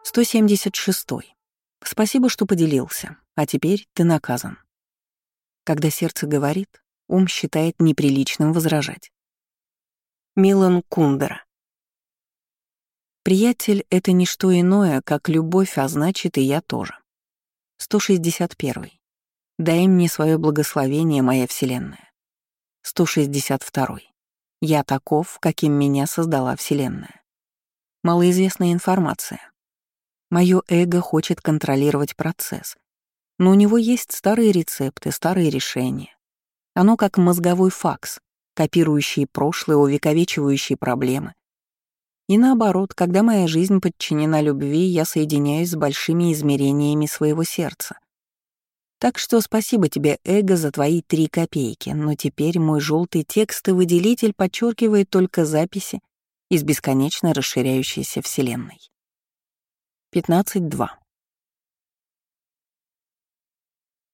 176. Спасибо, что поделился, а теперь ты наказан. Когда сердце говорит, ум считает неприличным возражать. Милан Кундера. Приятель — это не что иное, как любовь, а значит, и я тоже. 161. Дай мне свое благословение, моя Вселенная. 162. Я таков, каким меня создала Вселенная. Малоизвестная информация. Мое эго хочет контролировать процесс, но у него есть старые рецепты, старые решения. Оно как мозговой факс, копирующий прошлое, увековечивающий проблемы. И наоборот, когда моя жизнь подчинена любви, я соединяюсь с большими измерениями своего сердца. Так что спасибо тебе, эго, за твои 3 копейки, но теперь мой желтый текст и выделитель подчеркивает только записи из бесконечно расширяющейся Вселенной. 15.2.